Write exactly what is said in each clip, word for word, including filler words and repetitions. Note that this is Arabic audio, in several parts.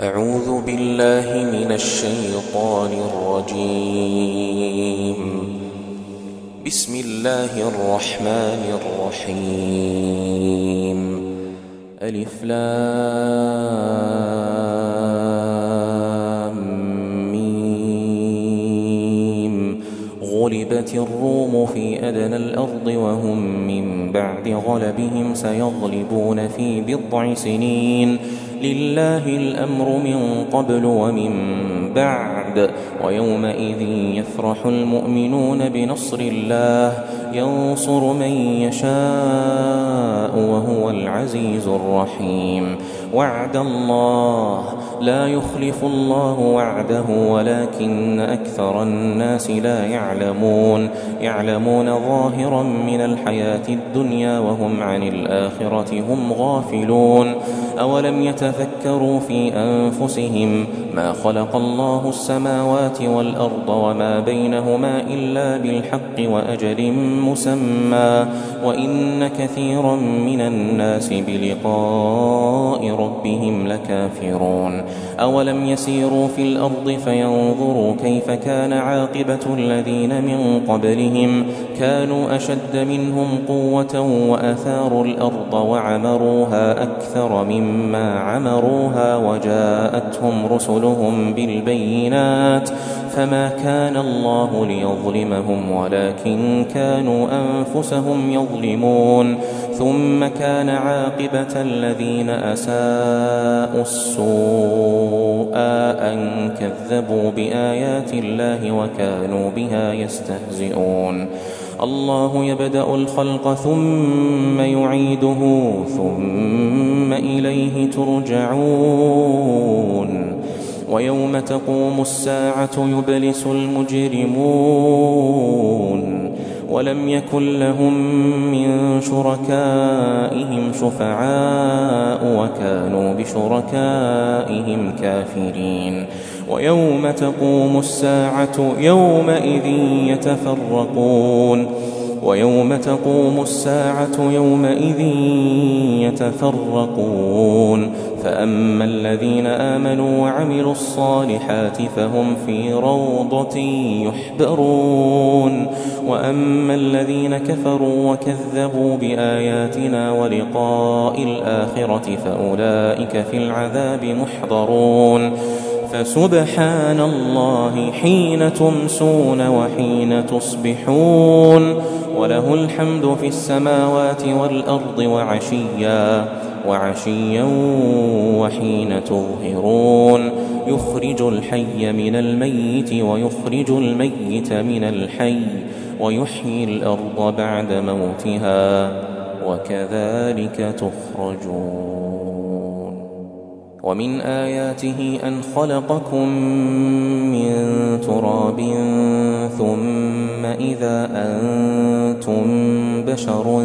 أعوذ بالله من الشيطان الرجيم. بسم الله الرحمن الرحيم. ألف لام ميم. غلبت الروم في أدنى الأرض وهم من بعد غلبهم سيغلبون في بضع سنين. لله الأمر من قبل ومن بعد. ويومئذ يفرح المؤمنون بنصر الله ينصر من يشاء وهو العزيز الرحيم. وعد الله لا يخلف الله وعده ولكن أكثر الناس لا يعلمون يعلمون ظاهرا من الحياة الدنيا وهم عن الآخرة هم غافلون. أولم يتفكروا في أنفسهم ما خلق الله السماوات والأرض وما بينهما إلا بالحق وأجل مسمى وإن كثيرا من الناس بلقاء ربهم لكافرون. أولم يسيروا في الأرض فينظروا كيف كان عاقبة الذين من قبلهم كانوا أشد منهم قوة وأثاروا الأرض وعمروها أكثر مما عمروها وجاءتهم رسلهم بالبينات فما كان الله ليظلمهم ولكن كانوا أنفسهم يظلمون. ثم كان عاقبة الذين أساءوا السوء أن كذبوا بآيات الله وكانوا بها يستهزئون. الله يبدأ الخلق ثم يعيده ثم إليه ترجعون. ويوم تقوم الساعة يبلس المجرمون ولم يكن لهم من شركائهم شفعاء وكانوا بشركائهم كافرين. ويوم تقوم الساعة يومئذ يتفرقون ويوم تقوم الساعة يومئذ يتفرقون فأما الذين آمنوا وعملوا الصالحات فهم في روضة يحبرون وأما الذين كفروا وكذبوا بآياتنا ولقاء الآخرة فأولئك في العذاب محضرون. فسبحان الله حين تمسون وحين تصبحون وله الحمد في السماوات والأرض وعشيا وعشيا وحين تظهرون. يخرج الحي من الميت ويخرج الميت من الحي ويحيي الأرض بعد موتها وكذلك تخرجون. ومن آياته أن خلقكم من تراب ثم إذا أنتم بشر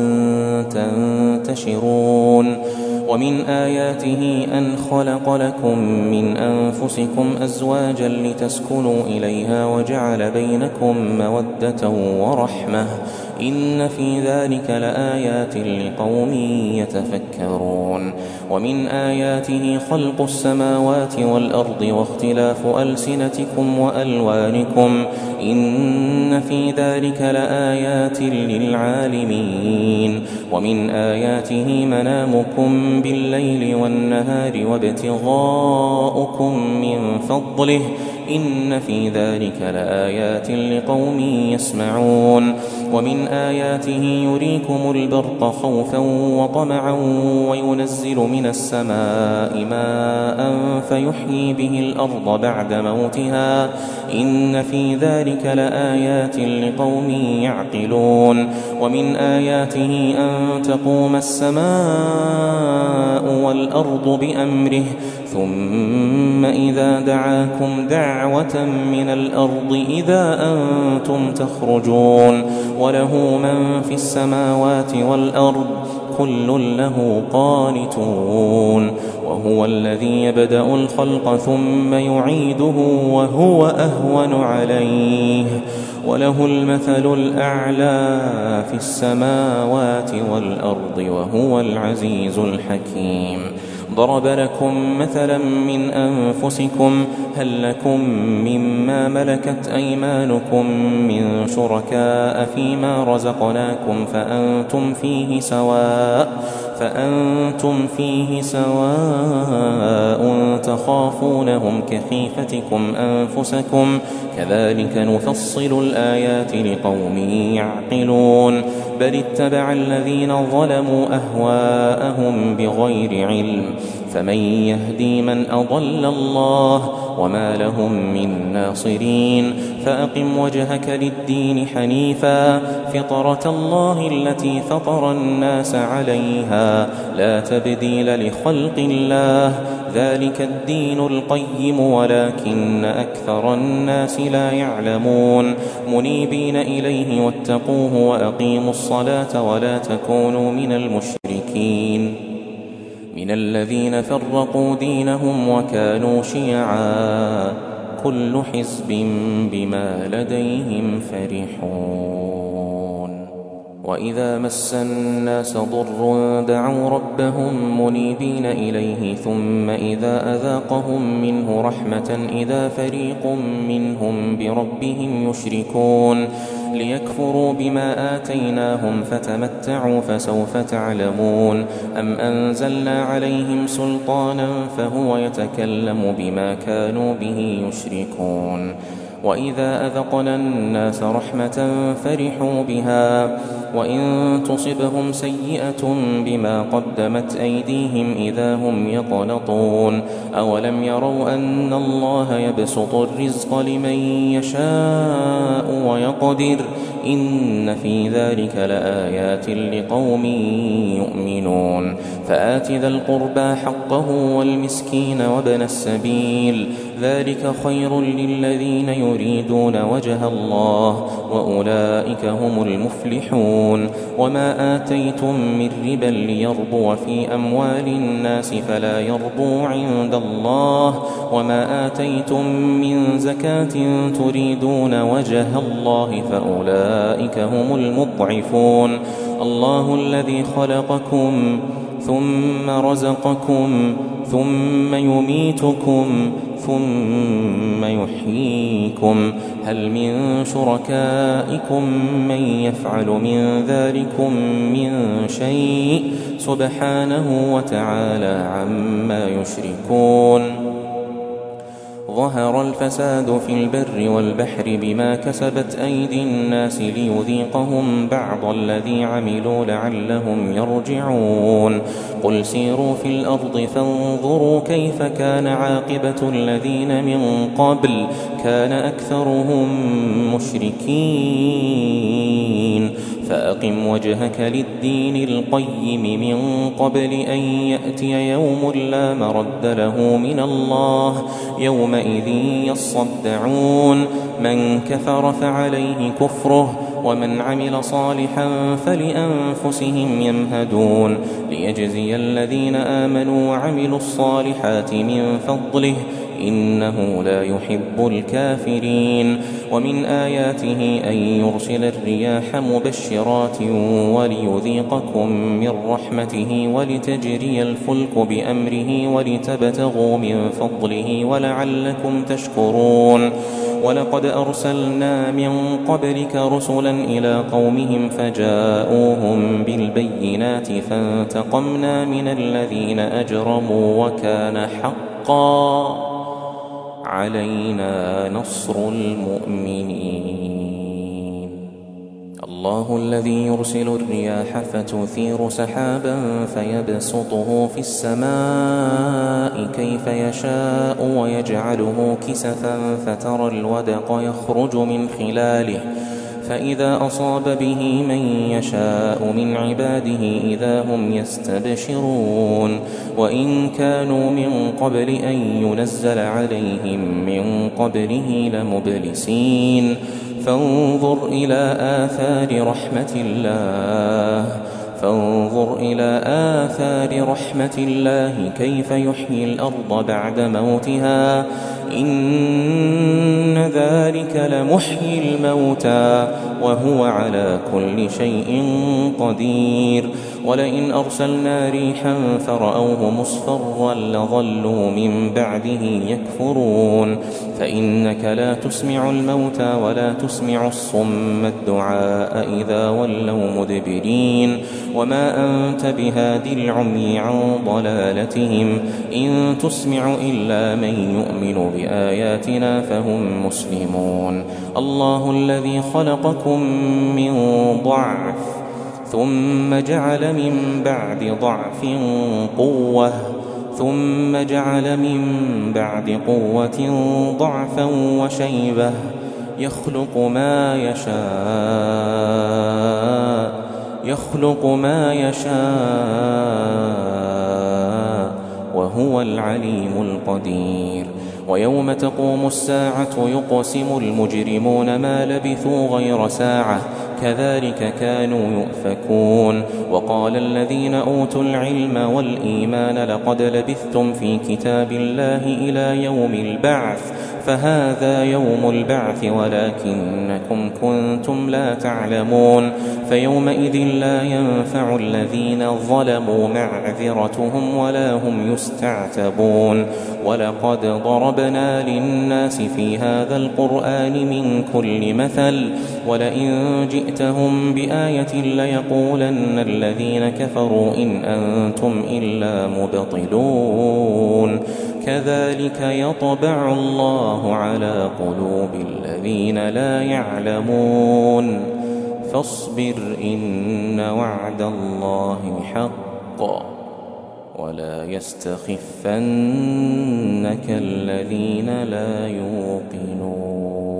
تنتشرون. ومن آياته أن خلق لكم من أنفسكم أزواجا لتسكنوا إليها وجعل بينكم مودة ورحمة إن في ذلك لآيات لقوم يتفكرون. ومن آياته خلق السماوات والأرض واختلاف ألسنتكم وألوانكم إن في ذلك لآيات للعالمين. ومن آياته منامكم بالليل والنهار وابتغاؤكم من فضله إن في ذلك لآيات لقوم يسمعون. ومن آياته يريكم البرق خوفا وطمعا وينزل من السماء ماء فيحيي به الأرض بعد موتها إن في ذلك لآيات لقوم يعقلون. ومن آياته أن تقوم السماء والأرض بأمره ثم إذا دعاكم دعوة من الأرض إذا أنتم تخرجون. وله من في السماوات والأرض كل له قانتون. وهو الذي يبدأ الخلق ثم يعيده وهو أهون عليه وله المثل الأعلى في السماوات والأرض وهو العزيز الحكيم. ضرب لكم مثلا من أنفسكم هل لكم مما ملكت أيمانكم من شركاء فيما رزقناكم فأنتم فيه سواء فأنتم فيه سواء تخافونهم كخيفتكم أنفسكم كذلك نفصل الآيات لقوم يعقلون بل اتبع الذين ظلموا أهواءهم بغير علم فمن يهدي من أضل الله وما لهم من ناصرين فأقم وجهك للدين حنيفا فطرة الله التي فطر الناس عليها لا تبديل لخلق الله ذلك الدين القيم ولكن أكثر الناس لا يعلمون منيبين إليه واتقوه وأقيموا الصلاة ولا تكونوا من المشركين من الذين فرقوا دينهم وكانوا شيعا كل حزب بما لديهم فرحون وإذا مس الناس ضر دعوا ربهم منيبين إليه ثم إذا أذاقهم منه رحمة إذا فريق منهم بربهم يشركون ليكفروا بما آتيناهم فتمتعوا فسوف تعلمون أم أنزلنا عليهم سلطانا فهو يتكلم بما كانوا به يشركون وإذا أذقنا الناس رحمة فرحوا بها وإن تصبهم سيئة بما قدمت أيديهم إذا هم يقنطون أولم يروا أن الله يبسط الرزق لمن يشاء ويقدر إن في ذلك لآيات لقوم يؤمنون فآت ذا القربى حقه والمسكين وابن السبيل ذلك خير للذين يريدون وجه الله وأولئك هم المفلحون وما آتيتم من ربا ليربو في أموال الناس فلا يربو عند الله وما آتيتم من زكاة تريدون وجه الله فأولئك هم المضعفون الله الذي خلقكم ثم رزقكم ثم يميتكم ثم يحييكم هل من شركائكم من يفعل من ذلكم من شيء سبحانه وتعالى عما يشركون ظهر الفساد في البر والبحر بما كسبت أيدي الناس ليذيقهم بعض الذي عملوا لعلهم يرجعون قل سيروا في الأرض فانظروا كيف كان عاقبة الذين من قبل كان أكثرهم مشركين فأقم وجهك للدين القيم من قبل أن يأتي يوم لا مرد له من الله يومئذ يصدعون من كفر فعليه كفره ومن عمل صالحا فلأنفسهم يمهدون ليجزي الذين آمنوا وعملوا الصالحات من فضله إنه لا يحب الكافرين ومن آياته أن يرسل الرياح مبشرات وليذيقكم من رحمته ولتجري الفلك بأمره ولتبتغوا من فضله ولعلكم تشكرون ولقد أرسلنا من قبلك رسلا إلى قومهم فجاءوهم بالبينات فانتقمنا من الذين أجرموا وكان حقا علينا نصر المؤمنين الله الذي يرسل الرياح فتثير سحابا فيبسطه في السماء كيف يشاء ويجعله كسفا فترى الودق يخرج من خلاله فإذا أصاب به من يشاء من عباده إذا هم يستبشرون وإن كانوا من قبل أن ينزل عليهم من قبله لمبلسين فانظر إلى آثار رحمة الله فانظر إلى آثار رحمة الله كيف يحيي الأرض بعد موتها إن ذلك لمحيي الموتى وهو على كل شيء قدير ولئن أرسلنا ريحا فرأوه مصفرا لظلوا من بعده يكفرون فإنك لا تسمع الموتى ولا تسمع الصم الدعاء إذا ولوا مدبرين وما أنت بهادي العمي عن ضلالتهم إن تسمع إلا من يؤمن بآياتنا فهم مسلمون الله الذي خلقكم من ضعف ثم جعل من بعد ضعف قوة ثم جعل من بعد قوة ضعفا وشيبة يخلق ما يشاء يخلق ما يشاء وهو العليم القدير ويوم تقوم الساعة يقسم المجرمون ما لبثوا غير ساعة كذلك كانوا يؤفكون وقال الذين أوتوا العلم والإيمان لقد لبثتم في كتاب الله إلى يوم البعث فهذا يوم البعث ولكنكم كنتم لا تعلمون فيومئذ لا ينفع الذين ظلموا معذرتهم ولا هم يستعتبون ولقد ضربنا للناس في هذا القرآن من كل مثل ولئن جئتهم بآية ليقولن الذين كفروا إن أنتم إلا مبطلون كذلك يطبع الله على قلوب الذين لا يعلمون فاصبر إن وعد الله حق ولا يستخفنك الذين لا يوقنون